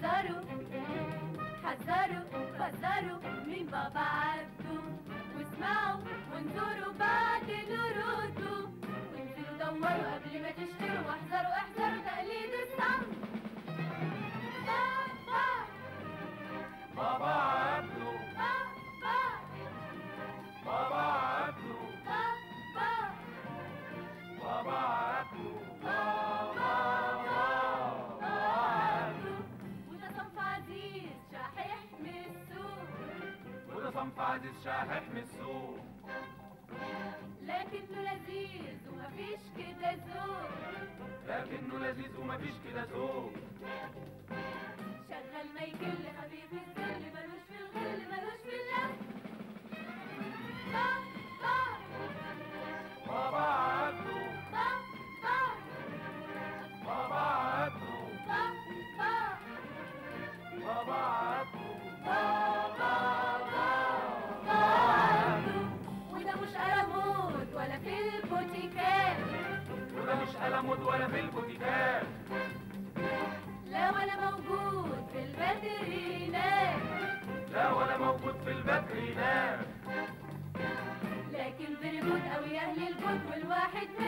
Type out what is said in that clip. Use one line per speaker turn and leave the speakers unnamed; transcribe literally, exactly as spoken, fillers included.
حذروا حذروا حذروا من بابا عبده، واسمعوا وانظروا بعد نردوا، وانزلوا دوروا قبل ما تشتروا، واحذروا احذروا تقليد الصنف. بابا
بابا عبده
بابا
بابا عبده
بابا
بابا عبده
بابا عبده. وده صنف عزيز شاحح من السوق،
وده صنف عزيز شاحح من السوق،
لكنه لذيذ ومفيش كده ذوق،
لكنه لذيذ ومفيش كده ذوق.
شغال ما يكل خفيف الظل، ملوش في الغل ملوش في اللف. بابا
بابا عبده
بابا
بابا عبده
بابا
بابا عبده
بابا عبده. وده مش قلموت ولا في البوتيكات،
وده مش قلمود ولا في البوتيكات،
لا ولا موجود في الباترينات،
لا ولا موجود في الباترينات،
لكن بريموت أو يا أهل البوت والواحد